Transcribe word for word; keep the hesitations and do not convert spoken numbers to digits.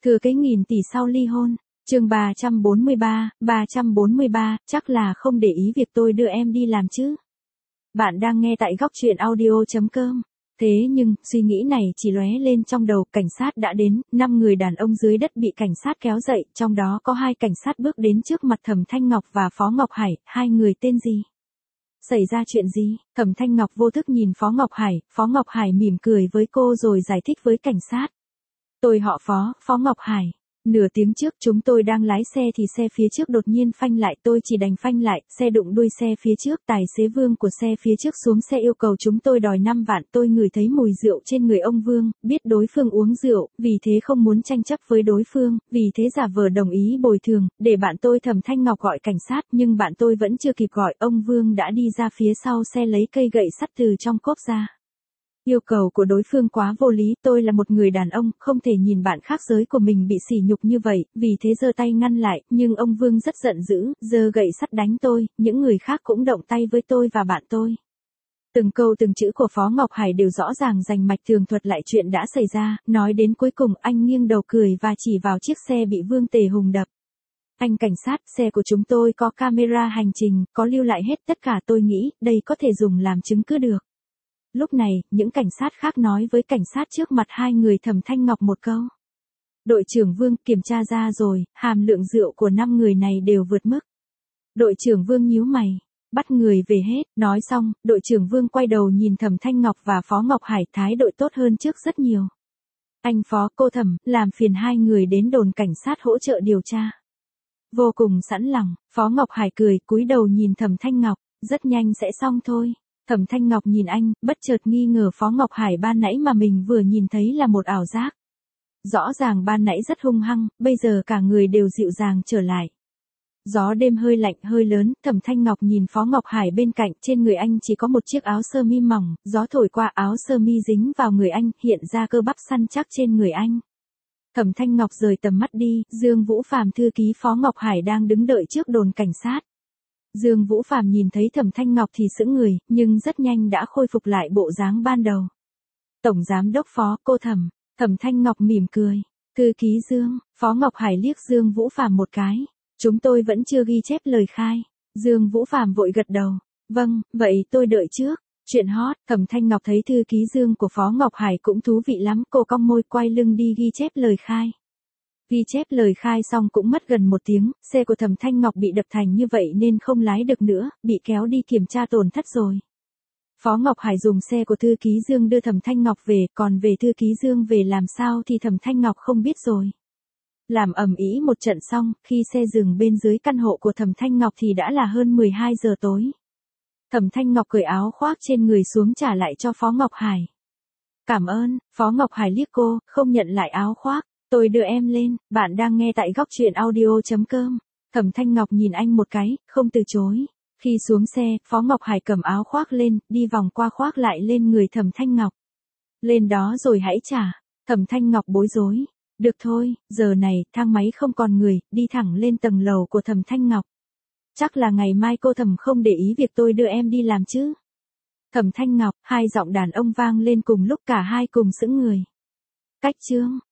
Thừa kế nghìn tỷ sau ly hôn. Chương ba trăm bốn mươi ba, ba trăm bốn mươi ba, chắc là không để ý việc tôi đưa em đi làm chứ. Bạn đang nghe tại góc truyện audio chấm com. Thế nhưng, suy nghĩ này chỉ lóe lên trong đầu, cảnh sát đã đến, năm người đàn ông dưới đất bị cảnh sát kéo dậy, trong đó có hai cảnh sát bước đến trước mặt Thẩm Thanh Ngọc và Phó Ngọc Hải, hai người tên gì? Xảy ra chuyện gì? Thẩm Thanh Ngọc vô thức nhìn Phó Ngọc Hải, Phó Ngọc Hải mỉm cười với cô rồi giải thích với cảnh sát. Tôi họ Phó, Phó Ngọc Hải. Nửa tiếng trước chúng tôi đang lái xe thì xe phía trước đột nhiên phanh lại, tôi chỉ đành phanh lại, xe đụng đuôi xe phía trước, tài xế Vương của xe phía trước xuống xe yêu cầu chúng tôi đòi năm vạn, tôi ngửi thấy mùi rượu trên người ông Vương, biết đối phương uống rượu, vì thế không muốn tranh chấp với đối phương, vì thế giả vờ đồng ý bồi thường, để bạn tôi Thẩm Thanh Ngọc gọi cảnh sát, nhưng bạn tôi vẫn chưa kịp gọi, ông Vương đã đi ra phía sau xe lấy cây gậy sắt từ trong cốp ra. Yêu cầu của đối phương quá vô lý, tôi là một người đàn ông, không thể nhìn bạn khác giới của mình bị sỉ nhục như vậy, vì thế giơ tay ngăn lại, nhưng ông Vương rất giận dữ, giơ gậy sắt đánh tôi, những người khác cũng động tay với tôi và bạn tôi. Từng câu từng chữ của Phó Ngọc Hải đều rõ ràng rành mạch tường thuật lại chuyện đã xảy ra, nói đến cuối cùng anh nghiêng đầu cười và chỉ vào chiếc xe bị Vương Tề Hùng đập. Anh cảnh sát, xe của chúng tôi có camera hành trình, có lưu lại hết tất cả, tôi nghĩ, đây có thể dùng làm chứng cứ được. Lúc này, những cảnh sát khác nói với cảnh sát trước mặt hai người Thẩm Thanh Ngọc một câu. Đội trưởng Vương, kiểm tra ra rồi, hàm lượng rượu của năm người này đều vượt mức. Đội trưởng Vương nhíu mày, bắt người về hết, nói xong, đội trưởng Vương quay đầu nhìn Thẩm Thanh Ngọc và Phó Ngọc Hải, thái độ tốt hơn trước rất nhiều. Anh Phó, cô Thẩm, làm phiền hai người đến đồn cảnh sát hỗ trợ điều tra. Vô cùng sẵn lòng, Phó Ngọc Hải cười, cúi đầu nhìn Thẩm Thanh Ngọc, rất nhanh sẽ xong thôi. Thẩm Thanh Ngọc nhìn anh, bất chợt nghi ngờ Phó Ngọc Hải ban nãy mà mình vừa nhìn thấy là một ảo giác. Rõ ràng ban nãy rất hung hăng, bây giờ cả người đều dịu dàng trở lại. Gió đêm hơi lạnh hơi lớn, Thẩm Thanh Ngọc nhìn Phó Ngọc Hải bên cạnh, trên người anh chỉ có một chiếc áo sơ mi mỏng, gió thổi qua áo sơ mi dính vào người anh, hiện ra cơ bắp săn chắc trên người anh. Thẩm Thanh Ngọc rời tầm mắt đi, Dương Vũ Phàm thư ký Phó Ngọc Hải đang đứng đợi trước đồn cảnh sát. Dương Vũ Phàm nhìn thấy Thẩm Thanh Ngọc thì sững người, nhưng rất nhanh đã khôi phục lại bộ dáng ban đầu. Tổng giám đốc Phó, cô Thẩm. Thẩm Thanh Ngọc mỉm cười. Thư ký Dương, Phó Ngọc Hải liếc Dương Vũ Phàm một cái. Chúng tôi vẫn chưa ghi chép lời khai. Dương Vũ Phàm vội gật đầu. Vâng, vậy tôi đợi trước. Chuyện hot, Thẩm Thanh Ngọc thấy thư ký Dương của Phó Ngọc Hải cũng thú vị lắm, cô cong môi quay lưng đi ghi chép lời khai. Ghi chép lời khai xong cũng mất gần một tiếng, xe của Thẩm Thanh Ngọc bị đập thành như vậy nên không lái được nữa, bị kéo đi kiểm tra tổn thất rồi. Phó Ngọc Hải dùng xe của thư ký Dương đưa Thẩm Thanh Ngọc về, còn về thư ký Dương về làm sao thì Thẩm Thanh Ngọc không biết rồi. Làm ầm ĩ một trận xong, khi xe dừng bên dưới căn hộ của Thẩm Thanh Ngọc thì đã là hơn mười hai giờ tối. Thẩm Thanh Ngọc cởi áo khoác trên người xuống trả lại cho Phó Ngọc Hải. Cảm ơn, Phó Ngọc Hải liếc cô, không nhận lại áo khoác. Tôi đưa em lên, bạn đang nghe tại góc truyện audio chấm com. Thẩm Thanh Ngọc nhìn anh một cái, không từ chối. Khi xuống xe, Phó Ngọc Hải cầm áo khoác lên, đi vòng qua khoác lại lên người Thẩm Thanh Ngọc. Lên đó rồi hãy trả. Thẩm Thanh Ngọc bối rối. Được thôi, giờ này, thang máy không còn người, đi thẳng lên tầng lầu của Thẩm Thanh Ngọc. Chắc là ngày mai cô Thẩm không để ý việc tôi đưa em đi làm chứ. Thẩm Thanh Ngọc, hai giọng đàn ông vang lên cùng lúc, cả hai cùng sững người. Cách chương.